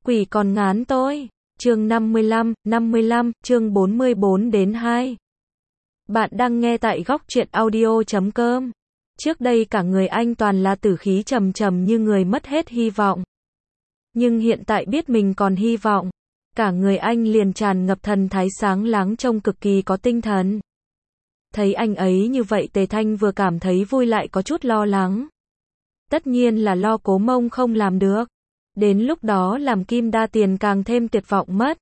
Quỷ còn ngán tôi. Chương 55, chương 44 đến 2. Bạn đang nghe tại góc truyện audio.com. Trước đây cả người anh toàn là tử khí trầm trầm như người mất hết hy vọng. Nhưng hiện tại biết mình còn hy vọng, cả người anh liền tràn ngập thần thái sáng láng trông cực kỳ có tinh thần. Thấy anh ấy như vậy Tề Thanh vừa cảm thấy vui lại có chút lo lắng. Tất nhiên là lo Cố Mông không làm được. Đến lúc đó làm Kim Đa Tiền càng thêm tuyệt vọng mất.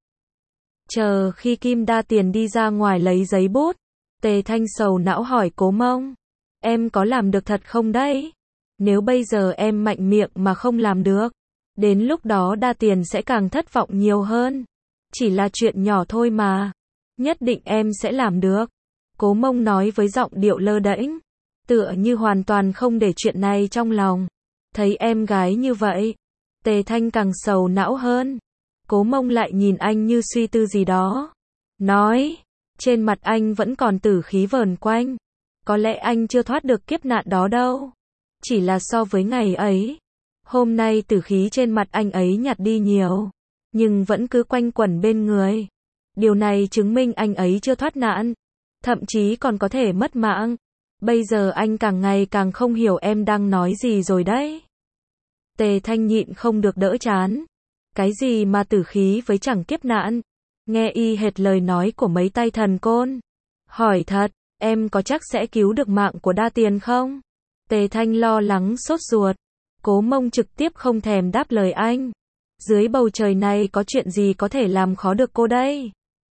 Chờ khi Kim Đa Tiền đi ra ngoài lấy giấy bút, Tề Thanh sầu não hỏi Cố Mông, em có làm được thật không đấy? Nếu bây giờ em mạnh miệng mà không làm được, đến lúc đó Đa Tiền sẽ càng thất vọng nhiều hơn. Chỉ là chuyện nhỏ thôi mà, nhất định em sẽ làm được. Cố Mông nói với giọng điệu lơ đễnh, tựa như hoàn toàn không để chuyện này trong lòng. Thấy em gái như vậy, Tề Thanh càng sầu não hơn. Cố Mông lại nhìn anh như suy tư gì đó. Nói, trên mặt anh vẫn còn tử khí vờn quanh. Có lẽ anh chưa thoát được kiếp nạn đó đâu. Chỉ là so với ngày ấy, hôm nay tử khí trên mặt anh ấy nhạt đi nhiều. Nhưng vẫn cứ quanh quẩn bên người. Điều này chứng minh anh ấy chưa thoát nạn. Thậm chí còn có thể mất mạng. Bây giờ anh càng ngày càng không hiểu em đang nói gì rồi đấy. Tề Thanh nhịn không được đỡ chán. Cái gì mà tử khí với chẳng kiếp nạn? Nghe y hệt lời nói của mấy tay thần côn. Hỏi thật, em có chắc sẽ cứu được mạng của Đa Tiền không? Tề Thanh lo lắng sốt ruột. Cố Mông trực tiếp không thèm đáp lời anh. Dưới bầu trời này có chuyện gì có thể làm khó được cô đây?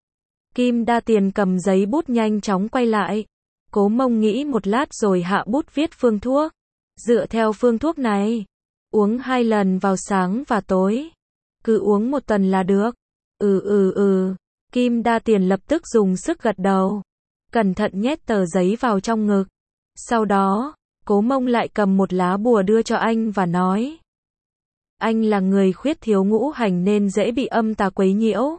Kim Đa Tiền cầm giấy bút nhanh chóng quay lại. Cố Mông nghĩ một lát rồi hạ bút viết phương thuốc. Dựa theo phương thuốc này, uống 2 lần vào sáng và tối. Cứ uống 1 tuần là được. Kim Đa Tiền lập tức dùng sức gật đầu. Cẩn thận nhét tờ giấy vào trong ngực. Sau đó, Cố Mông lại cầm một lá bùa đưa cho anh và nói. Anh là người khuyết thiếu ngũ hành nên dễ bị âm tà quấy nhiễu.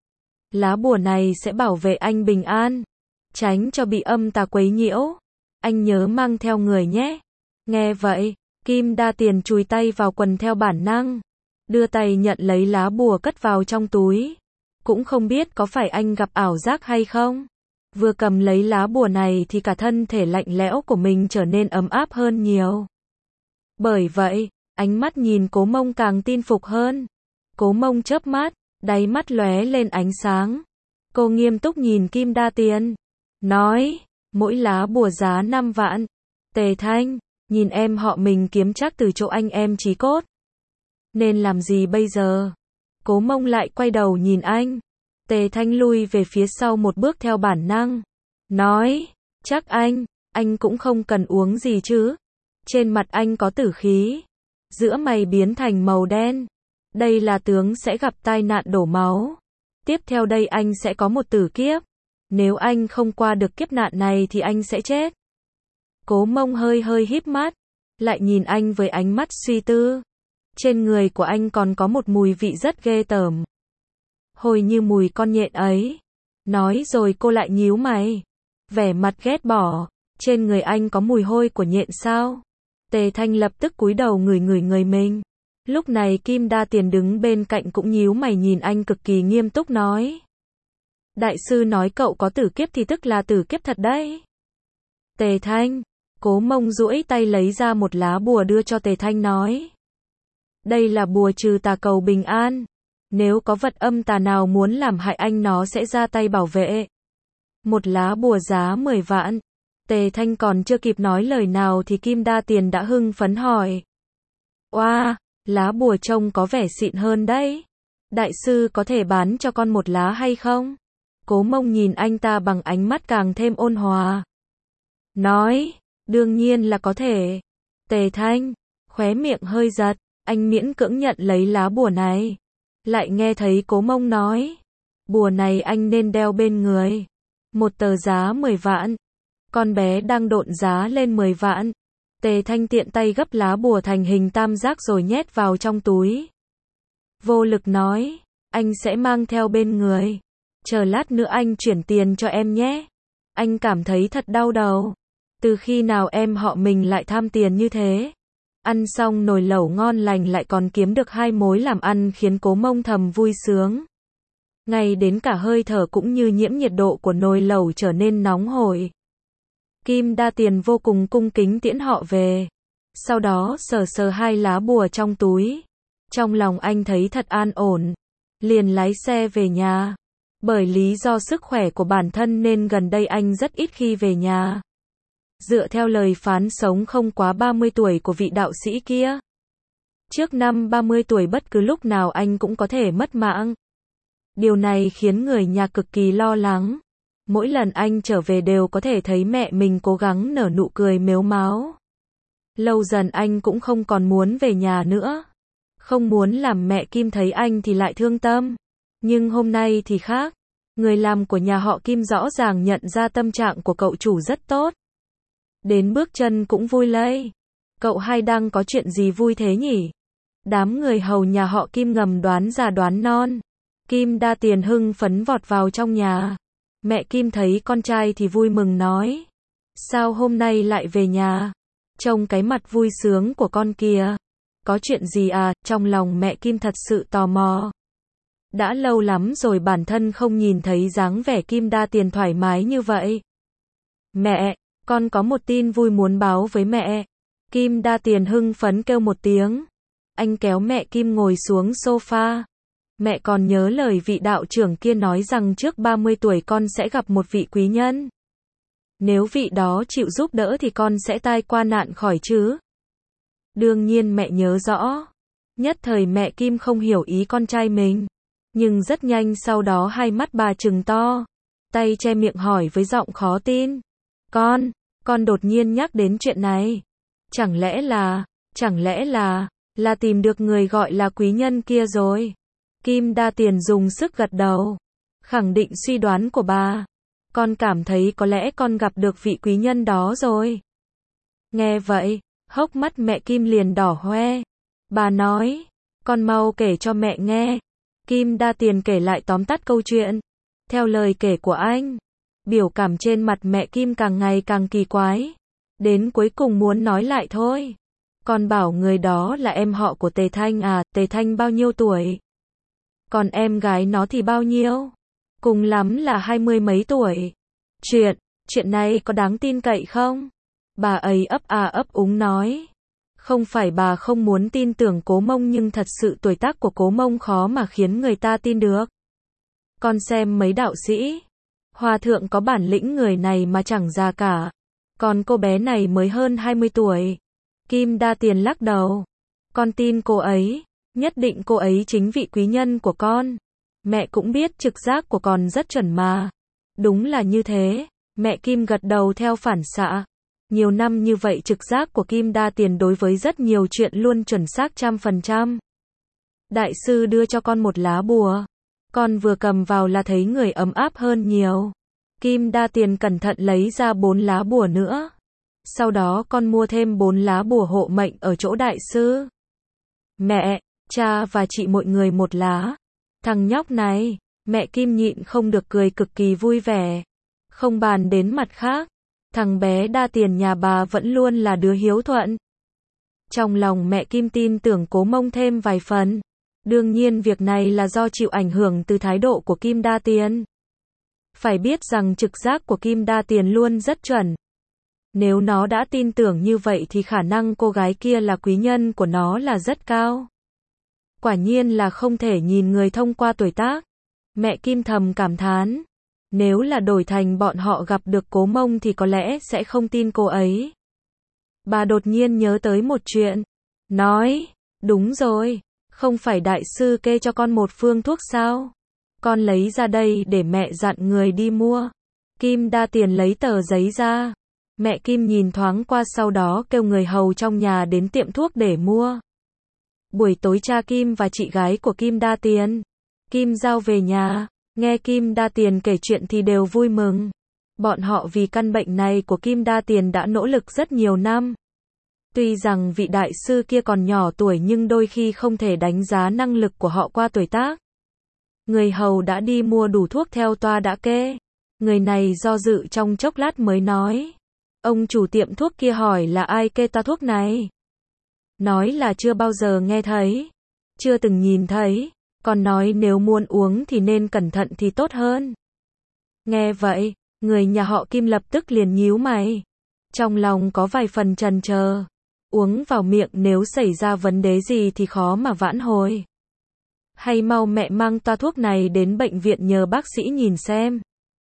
Lá bùa này sẽ bảo vệ anh bình an, tránh cho bị âm tà quấy nhiễu. Anh nhớ mang theo người nhé. Nghe vậy, Kim Đa Tiền chùi tay vào quần theo bản năng, đưa tay nhận lấy lá bùa cất vào trong túi. Cũng không biết có phải anh gặp ảo giác hay không. Vừa cầm lấy lá bùa này thì cả thân thể lạnh lẽo của mình trở nên ấm áp hơn nhiều. Bởi vậy, ánh mắt nhìn Cố Mông càng tin phục hơn. Cố Mông chớp mắt, đáy mắt lóe lên ánh sáng. Cô nghiêm túc nhìn Kim Đa Tiền, nói, mỗi lá bùa giá 5 vạn. Tề Thanh, nhìn em họ mình kiếm chắc từ chỗ anh em chí cốt. Nên làm gì bây giờ? Cố Mông lại quay đầu nhìn anh. Tề Thanh lui về phía sau một bước theo bản năng. Nói, chắc anh cũng không cần uống gì chứ. Trên mặt anh có tử khí. Giữa mày biến thành màu đen. Đây là tướng sẽ gặp tai nạn đổ máu. Tiếp theo đây anh sẽ có một tử kiếp. Nếu anh không qua được kiếp nạn này thì anh sẽ chết. Cố Mông hơi híp mắt, lại nhìn anh với ánh mắt suy tư. Trên người của anh còn có một mùi vị rất ghê tởm. Hồi như mùi con nhện ấy. Nói rồi cô lại nhíu mày. Vẻ mặt ghét bỏ. Trên người anh có mùi hôi của nhện sao? Tề Thanh lập tức cúi đầu ngửi người mình. Lúc này Kim Đa Tiền đứng bên cạnh cũng nhíu mày nhìn anh cực kỳ nghiêm túc nói. Đại sư nói cậu có tử kiếp thì tức là tử kiếp thật đấy. Tề Thanh, Cố Mông duỗi tay lấy ra một lá bùa đưa cho Tề Thanh nói. Đây là bùa trừ tà cầu bình an. Nếu có vật âm tà nào muốn làm hại anh nó sẽ ra tay bảo vệ. Một lá bùa giá 10 vạn. Tề Thanh còn chưa kịp nói lời nào thì Kim Đa Tiền đã hưng phấn hỏi. Oa, lá bùa trông có vẻ xịn hơn đấy. Đại sư có thể bán cho con một lá hay không? Cố Mông nhìn anh ta bằng ánh mắt càng thêm ôn hòa. Nói, đương nhiên là có thể. Tề Thanh, khóe miệng hơi giật, anh miễn cưỡng nhận lấy lá bùa này. Lại nghe thấy Cố Mông nói, bùa này anh nên đeo bên người. Một tờ giá 10 vạn. Con bé đang độn giá lên 10 vạn. Tề Thanh tiện tay gấp lá bùa thành hình tam giác rồi nhét vào trong túi. Vô lực nói, anh sẽ mang theo bên người. Chờ lát nữa anh chuyển tiền cho em nhé. Anh cảm thấy thật đau đầu. Từ khi nào em họ mình lại tham tiền như thế? Ăn xong nồi lẩu ngon lành lại còn kiếm được 2 mối làm ăn khiến Cố Mông thầm vui sướng. Ngay đến cả hơi thở cũng như nhiễm nhiệt độ của nồi lẩu trở nên nóng hổi. Kim Đa Tiền vô cùng cung kính tiễn họ về. Sau đó sờ sờ 2 lá bùa trong túi. Trong lòng anh thấy thật an ổn. Liền lái xe về nhà. Bởi lý do sức khỏe của bản thân nên gần đây anh rất ít khi về nhà. Dựa theo lời phán sống không quá 30 tuổi của vị đạo sĩ kia. Trước năm 30 tuổi bất cứ lúc nào anh cũng có thể mất mạng. Điều này khiến người nhà cực kỳ lo lắng. Mỗi lần anh trở về đều có thể thấy mẹ mình cố gắng nở nụ cười mếu máo. Lâu dần anh cũng không còn muốn về nhà nữa. Không muốn làm mẹ Kim thấy anh thì lại thương tâm. Nhưng hôm nay thì khác. Người làm của nhà họ Kim rõ ràng nhận ra tâm trạng của cậu chủ rất tốt. Đến bước chân cũng vui lây. Cậu hay đang có chuyện gì vui thế nhỉ? Đám người hầu nhà họ Kim ngầm đoán già đoán non. Kim Đa Tiền hưng phấn vọt vào trong nhà. Mẹ Kim thấy con trai thì vui mừng nói. Sao hôm nay lại về nhà? Trông cái mặt vui sướng của con kìa. Có chuyện gì à? Trong lòng mẹ Kim thật sự tò mò. Đã lâu lắm rồi bản thân không nhìn thấy dáng vẻ Kim Đa Tiền thoải mái như vậy. Mẹ, con có một tin vui muốn báo với mẹ. Kim Đa Tiền hưng phấn kêu một tiếng. Anh kéo mẹ Kim ngồi xuống sofa. Mẹ còn nhớ lời vị đạo trưởng kia nói rằng trước 30 tuổi con sẽ gặp một vị quý nhân. Nếu vị đó chịu giúp đỡ thì con sẽ tai qua nạn khỏi chứ. Đương nhiên mẹ nhớ rõ. Nhất thời mẹ Kim không hiểu ý con trai mình. Nhưng rất nhanh sau đó hai mắt bà trừng to. Tay che miệng hỏi với giọng khó tin. Con đột nhiên nhắc đến chuyện này. Chẳng lẽ là tìm được người gọi là quý nhân kia rồi. Kim Đa Tiền dùng sức gật đầu. Khẳng định suy đoán của bà. Con cảm thấy có lẽ con gặp được vị quý nhân đó rồi. Nghe vậy, hốc mắt mẹ Kim liền đỏ hoe. Bà nói, con mau kể cho mẹ nghe. Kim Đa Tiền kể lại tóm tắt câu chuyện. Theo lời kể của anh, biểu cảm trên mặt mẹ Kim càng ngày càng kỳ quái. Đến cuối cùng muốn nói lại thôi. Con bảo người đó là em họ của Tề Thanh à, Tề Thanh bao nhiêu tuổi? Còn em gái nó thì bao nhiêu? Cùng lắm là 20 mấy tuổi. Chuyện này có đáng tin cậy không? Bà ấy ấp úng nói. Không phải bà không muốn tin tưởng Cố Mông nhưng thật sự tuổi tác của Cố Mông khó mà khiến người ta tin được. Con xem mấy đạo sĩ. Hòa thượng có bản lĩnh người này mà chẳng già cả. Còn cô bé này mới hơn 20 tuổi. Kim Đa Tiền lắc đầu. Con tin cô ấy. Nhất định cô ấy chính vị quý nhân của con. Mẹ cũng biết trực giác của con rất chuẩn mà. Đúng là như thế. Mẹ Kim gật đầu theo phản xạ. Nhiều năm như vậy trực giác của Kim Đa Tiền đối với rất nhiều chuyện luôn chuẩn xác 100%. Đại sư đưa cho con một lá bùa. Con vừa cầm vào là thấy người ấm áp hơn nhiều. Kim Đa Tiền cẩn thận lấy ra 4 lá bùa nữa. Sau đó con mua thêm 4 lá bùa hộ mệnh ở chỗ đại sư. Mẹ, cha và chị mọi người một lá. Thằng nhóc này, mẹ Kim nhịn không được cười cực kỳ vui vẻ. Không bàn đến mặt khác, thằng bé Đa Tiền nhà bà vẫn luôn là đứa hiếu thuận. Trong lòng mẹ Kim tin tưởng Cố Mông thêm vài phần. Đương nhiên việc này là do chịu ảnh hưởng từ thái độ của Kim Đa Tiền. Phải biết rằng trực giác của Kim Đa Tiền luôn rất chuẩn. Nếu nó đã tin tưởng như vậy thì khả năng cô gái kia là quý nhân của nó là rất cao. Quả nhiên là không thể nhìn người thông qua tuổi tác. Mẹ Kim thầm cảm thán. Nếu là đổi thành bọn họ gặp được Cố Mông thì có lẽ sẽ không tin cô ấy. Bà đột nhiên nhớ tới một chuyện. Nói, đúng rồi, không phải đại sư kê cho con một phương thuốc sao? Con lấy ra đây để mẹ dặn người đi mua. Kim Đa Tiền lấy tờ giấy ra. Mẹ Kim nhìn thoáng qua sau đó kêu người hầu trong nhà đến tiệm thuốc để mua. Buổi tối cha Kim và chị gái của Kim Đa Tiền, Kim Giao về nhà, nghe Kim Đa Tiền kể chuyện thì đều vui mừng. Bọn họ vì căn bệnh này của Kim Đa Tiền đã nỗ lực rất nhiều năm. Tuy rằng vị đại sư kia còn nhỏ tuổi nhưng đôi khi không thể đánh giá năng lực của họ qua tuổi tác. Người hầu đã đi mua đủ thuốc theo toa đã kê. Người này do dự trong chốc lát mới nói. Ông chủ tiệm thuốc kia hỏi là ai kê ta thuốc này? nói là chưa bao giờ nghe thấy, chưa từng nhìn thấy, còn nói nếu muốn uống thì nên cẩn thận thì tốt hơn. Nghe vậy, người nhà họ Kim lập tức liền nhíu mày, trong lòng có vài phần chần chờ, uống vào miệng nếu xảy ra vấn đề gì thì khó mà vãn hồi. Hay mau mẹ mang toa thuốc này đến bệnh viện nhờ bác sĩ nhìn xem.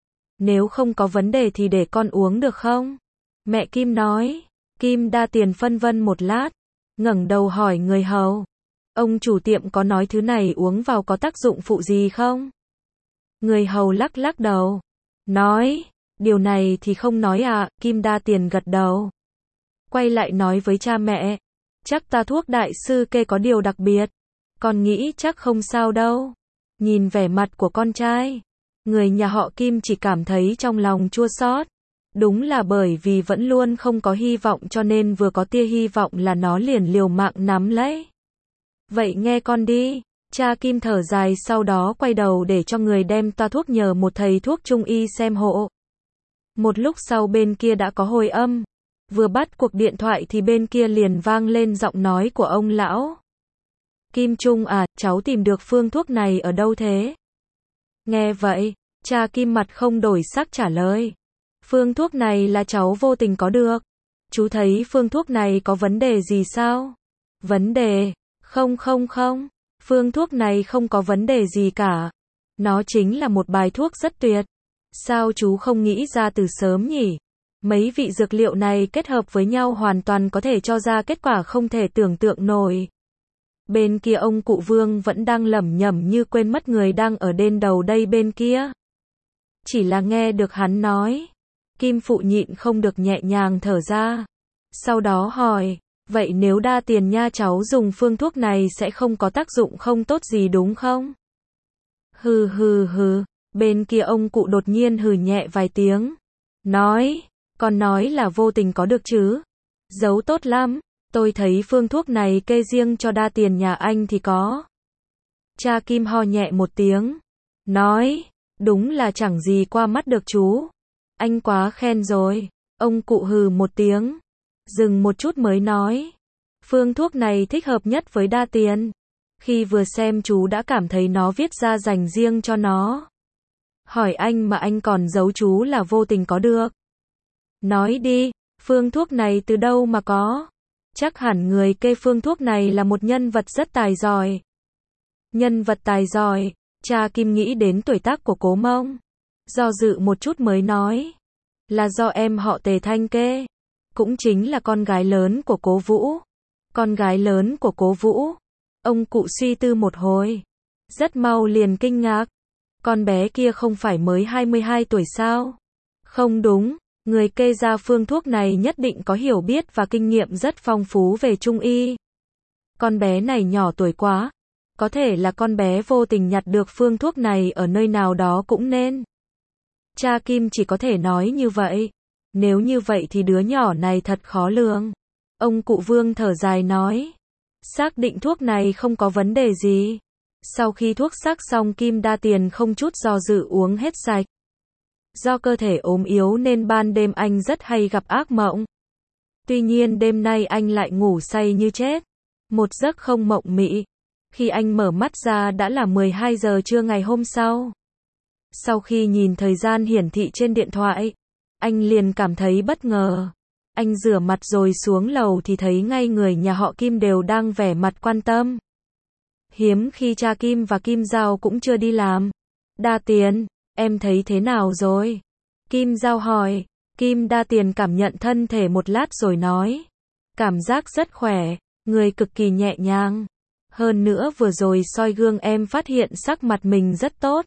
Nếu không có vấn đề thì để con uống được không? Mẹ Kim nói. Kim Đa Tiền phân vân một lát, ngẩng đầu hỏi người hầu. Ông chủ tiệm có nói thứ này uống vào có tác dụng phụ gì không? Người hầu lắc lắc đầu, nói, điều này thì không nói ạ. Kim Đa Tiền gật đầu, quay lại nói với cha mẹ, chắc ta thuốc đại sư kê có điều đặc biệt, con nghĩ chắc không sao đâu. Nhìn vẻ mặt của con trai, người nhà họ Kim chỉ cảm thấy trong lòng chua xót. Đúng là bởi vì vẫn luôn không có hy vọng cho nên vừa có tia hy vọng là nó liền liều mạng nắm lấy. Vậy nghe con đi. Cha Kim thở dài sau đó quay đầu để cho người đem toa thuốc nhờ một thầy thuốc trung y xem hộ. Một lúc sau bên kia đã có hồi âm. Vừa bắt cuộc điện thoại thì bên kia liền vang lên giọng nói của ông lão. Kim Trung à, cháu tìm được phương thuốc này ở đâu thế? Nghe vậy, cha Kim mặt không đổi sắc trả lời. Phương thuốc này là cháu vô tình có được. Chú thấy phương thuốc này có vấn đề gì sao? Vấn đề? Không. Phương thuốc này không có vấn đề gì cả. Nó chính là một bài thuốc rất tuyệt. Sao chú không nghĩ ra từ sớm nhỉ? Mấy vị dược liệu này kết hợp với nhau hoàn toàn có thể cho ra kết quả không thể tưởng tượng nổi. Bên kia ông cụ Vương vẫn đang lẩm nhẩm như quên mất người đang ở đên đầu đây bên kia. Chỉ là nghe được hắn nói, Kim phụ nhịn không được nhẹ nhàng thở ra. Sau đó hỏi, vậy nếu Đa Tiền nha cháu dùng phương thuốc này sẽ không có tác dụng không tốt gì đúng không? Hừ, bên kia ông cụ đột nhiên hừ nhẹ vài tiếng. Nói, con nói là vô tình có được chứ? Giấu tốt lắm, tôi thấy phương thuốc này kê riêng cho Đa Tiền nhà anh thì có. Cha Kim ho nhẹ một tiếng. Nói, đúng là chẳng gì qua mắt được chú. Anh quá khen rồi. Ông cụ hừ một tiếng. Dừng một chút mới nói. Phương thuốc này thích hợp nhất với Đa Tiền. Khi vừa xem chú đã cảm thấy nó viết ra dành riêng cho nó. Hỏi anh mà anh còn giấu chú là vô tình có được. Nói đi, phương thuốc này từ đâu mà có? Chắc hẳn người kê phương thuốc này là một nhân vật rất tài giỏi. Nhân vật tài giỏi, cha Kim nghĩ đến tuổi tác của Cố Mông. Do dự một chút mới nói. Là do em họ Tề Thanh kê. Cũng chính là con gái lớn của Cố Vũ. Con gái lớn của Cố Vũ. Ông cụ suy tư một hồi. Rất mau liền kinh ngạc. Con bé kia không phải mới 22 tuổi sao? Không đúng, người kê ra phương thuốc này nhất định có hiểu biết và kinh nghiệm rất phong phú về trung y. Con bé này nhỏ tuổi quá. Có thể là con bé vô tình nhặt được phương thuốc này ở nơi nào đó cũng nên. Cha Kim chỉ có thể nói như vậy. Nếu như vậy thì đứa nhỏ này thật khó lường. Ông cụ Vương thở dài nói. Xác định thuốc này không có vấn đề gì. Sau khi thuốc sắc xong Kim Đa Tiền không chút do dự uống hết sạch. Do cơ thể ốm yếu nên ban đêm anh rất hay gặp ác mộng. Tuy nhiên đêm nay anh lại ngủ say như chết. Một giấc không mộng mị. Khi anh mở mắt ra đã là 12 giờ trưa ngày hôm sau. Sau khi nhìn thời gian hiển thị trên điện thoại, anh liền cảm thấy bất ngờ. Anh rửa mặt rồi xuống lầu thì thấy ngay người nhà họ Kim đều đang vẻ mặt quan tâm. Hiếm khi cha Kim và Kim Giao cũng chưa đi làm. Đa Tiền, em thấy thế nào rồi? Kim Giao hỏi. Kim Đa Tiền cảm nhận thân thể một lát rồi nói. Cảm giác rất khỏe, người cực kỳ nhẹ nhàng. Hơn nữa vừa rồi soi gương em phát hiện sắc mặt mình rất tốt.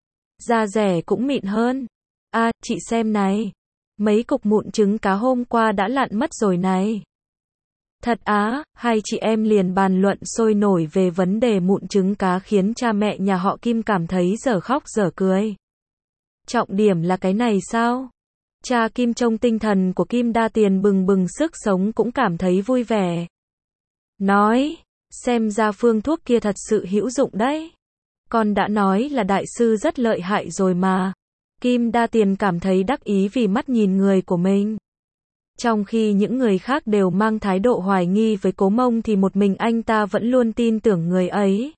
Da dẻ cũng mịn hơn. À, chị xem này. Mấy cục mụn trứng cá hôm qua đã lặn mất rồi này. Thật á, hai chị em liền bàn luận sôi nổi về vấn đề mụn trứng cá khiến cha mẹ nhà họ Kim cảm thấy dở khóc dở cười. Trọng điểm là cái này sao? Cha Kim trông tinh thần của Kim Đa Tiền bừng bừng sức sống cũng cảm thấy vui vẻ. Nói, xem ra phương thuốc kia thật sự hữu dụng đấy. Con đã nói là đại sư rất lợi hại rồi mà. Kim Đa Tiền cảm thấy đắc ý vì mắt nhìn người của mình. Trong khi những người khác đều mang thái độ hoài nghi với Cố Mông thì một mình anh ta vẫn luôn tin tưởng người ấy.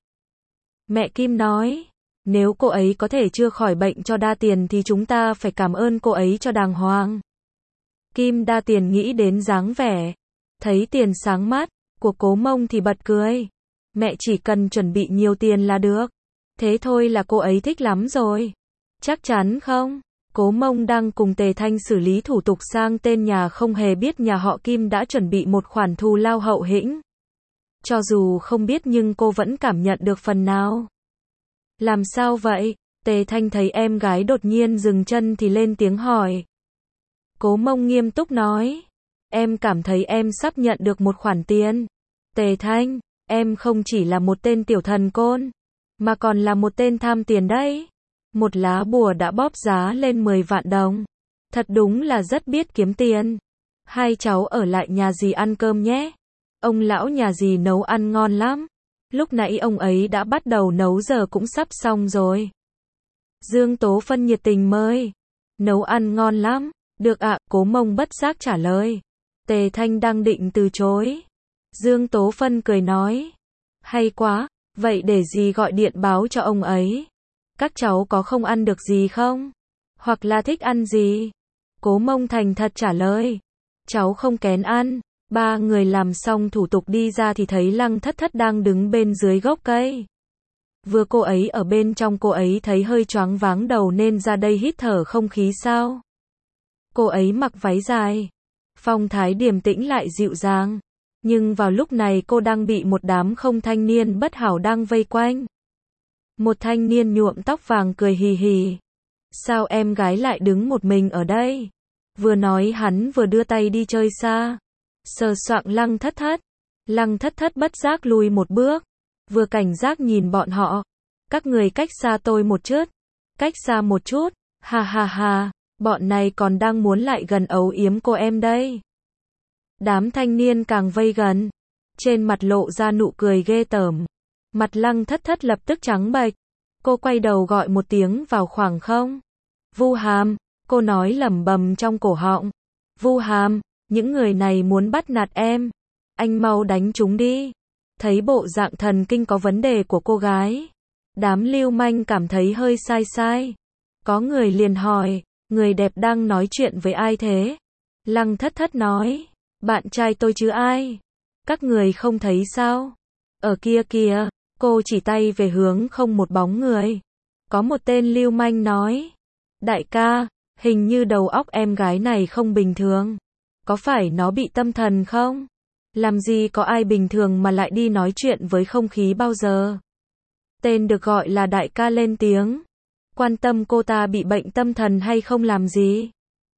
Mẹ Kim nói, nếu cô ấy có thể chữa khỏi bệnh cho Đa Tiền thì chúng ta phải cảm ơn cô ấy cho đàng hoàng. Kim Đa Tiền nghĩ đến dáng vẻ, thấy tiền sáng mắt của Cố Mông thì bật cười. Mẹ chỉ cần chuẩn bị nhiều tiền là được. Thế thôi là cô ấy thích lắm rồi. Chắc chắn không? Cố Mông đang cùng Tề Thanh xử lý thủ tục sang tên nhà, không hề biết nhà họ Kim đã chuẩn bị một khoản thù lao hậu hĩnh. Cho dù không biết nhưng cô vẫn cảm nhận được phần nào. Làm sao vậy? Tề Thanh thấy em gái đột nhiên dừng chân thì lên tiếng hỏi. Cố Mông nghiêm túc nói, em cảm thấy em sắp nhận được một khoản tiền. Tề Thanh, em không chỉ là một tên tiểu thần côn, mà còn là một tên tham tiền đấy. Một lá bùa đã bóp giá lên 10 vạn đồng. Thật đúng là rất biết kiếm tiền. Hai cháu ở lại nhà dì ăn cơm nhé. Ông lão nhà dì nấu ăn ngon lắm. Lúc nãy ông ấy đã bắt đầu nấu, giờ cũng sắp xong rồi. Dương Tố Phân nhiệt tình mời. Nấu ăn ngon lắm. Được ạ, Cố Mông bất giác trả lời. Tề Thanh đang định từ chối. Dương Tố Phân cười nói. Hay quá, vậy để dì gọi điện báo cho ông ấy. Các cháu có không ăn được gì không? Hoặc là thích ăn gì? Cố Mông thành thật trả lời. Cháu không kén ăn. Ba người làm xong thủ tục đi ra thì thấy Lăng Thất Thất đang đứng bên dưới gốc cây. Vừa cô ấy ở bên trong cô ấy thấy hơi choáng váng đầu nên ra đây hít thở không khí sao. Cô ấy mặc váy dài. Phong thái điềm tĩnh lại dịu dàng. Nhưng vào lúc này cô đang bị một đám không thanh niên bất hảo đang vây quanh. Một thanh niên nhuộm tóc vàng cười hì hì. Sao em gái lại đứng một mình ở đây? Vừa nói hắn vừa đưa tay đi chơi xa. Sờ soạng Lăng Thất Thất. Lăng Thất Thất bất giác lùi một bước. Vừa cảnh giác nhìn bọn họ. Các người cách xa tôi một chút. Cách xa một chút. Ha ha ha. Bọn này còn đang muốn lại gần ấu yếm cô em đây. Đám thanh niên càng vây gần. Trên mặt lộ ra nụ cười ghê tởm. Mặt Lăng Thất Thất lập tức trắng bệch. Cô quay đầu gọi một tiếng vào khoảng không. Vu Hàm, cô nói lẩm bẩm trong cổ họng. Vu Hàm, những người này muốn bắt nạt em. Anh mau đánh chúng đi. Thấy bộ dạng thần kinh có vấn đề của cô gái. Đám lưu manh cảm thấy hơi sai sai. Có người liền hỏi, người đẹp đang nói chuyện với ai thế? Lăng Thất Thất nói, bạn trai tôi chứ ai? Các người không thấy sao? Ở kia kìa. Cô chỉ tay về hướng không một bóng người. Có một tên lưu manh nói, đại ca, hình như đầu óc em gái này không bình thường. Có phải nó bị tâm thần không? Làm gì có ai bình thường mà lại đi nói chuyện với không khí bao giờ? Tên được gọi là đại ca lên tiếng. Quan tâm cô ta bị bệnh tâm thần hay không làm gì?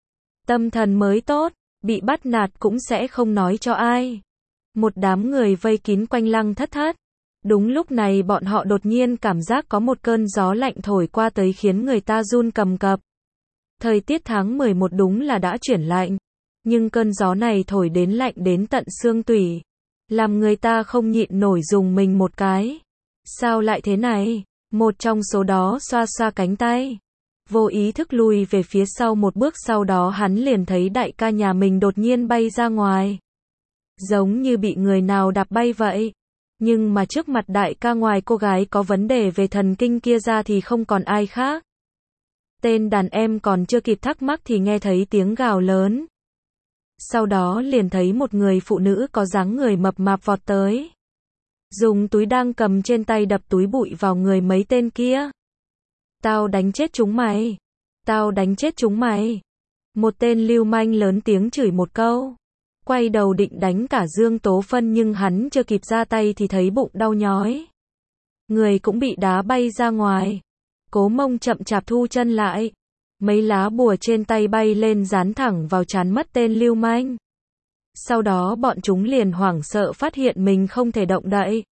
Tâm thần mới tốt, bị bắt nạt cũng sẽ không nói cho ai. Một đám người vây kín quanh Lăng Thất Thất. Đúng lúc này bọn họ đột nhiên cảm giác có một cơn gió lạnh thổi qua tới khiến người ta run cầm cập. Thời tiết tháng 11 đúng là đã chuyển lạnh. Nhưng cơn gió này thổi đến lạnh đến tận xương tủy. Làm người ta không nhịn nổi rùng mình một cái. Sao lại thế này? Một trong số đó xoa xoa cánh tay. Vô ý thức lùi về phía sau một bước, sau đó hắn liền thấy đại ca nhà mình đột nhiên bay ra ngoài. Giống như bị người nào đạp bay vậy. Nhưng mà trước mặt đại ca ngoài cô gái có vấn đề về thần kinh kia ra thì không còn ai khác. Tên đàn em còn chưa kịp thắc mắc thì nghe thấy tiếng gào lớn. Sau đó liền thấy một người phụ nữ có dáng người mập mạp vọt tới. Dùng túi đang cầm trên tay đập túi bụi vào người mấy tên kia. Tao đánh chết chúng mày. Tao đánh chết chúng mày. Một tên lưu manh lớn tiếng chửi một câu. Quay đầu định đánh cả Dương Tố Phân nhưng hắn chưa kịp ra tay thì thấy bụng đau nhói. Người cũng bị đá bay ra ngoài. Cố Mông chậm chạp thu chân lại. Mấy lá bùa trên tay bay lên dán thẳng vào trán mất tên lưu manh. Sau đó bọn chúng liền hoảng sợ phát hiện mình không thể động đậy.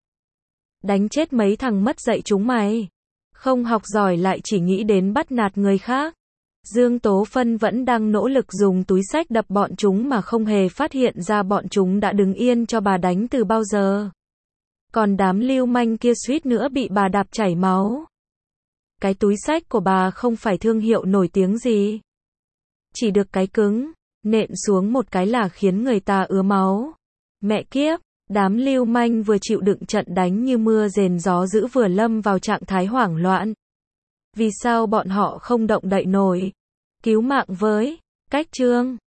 Đánh chết mấy thằng mất dạy chúng mày. Không học giỏi lại chỉ nghĩ đến bắt nạt người khác. Dương Tố Phân vẫn đang nỗ lực dùng túi xách đập bọn chúng mà không hề phát hiện ra bọn chúng đã đứng yên cho bà đánh từ bao giờ. Còn đám lưu manh kia suýt nữa bị bà đạp chảy máu. Cái túi xách của bà không phải thương hiệu nổi tiếng gì. Chỉ được cái cứng. nện xuống một cái là khiến người ta ứa máu. Mẹ kiếp, đám lưu manh vừa chịu đựng trận đánh như mưa rền gió dữ vừa lâm vào trạng thái hoảng loạn. Vì sao bọn họ không động đậy nổi? Cứu mạng với, cách chương.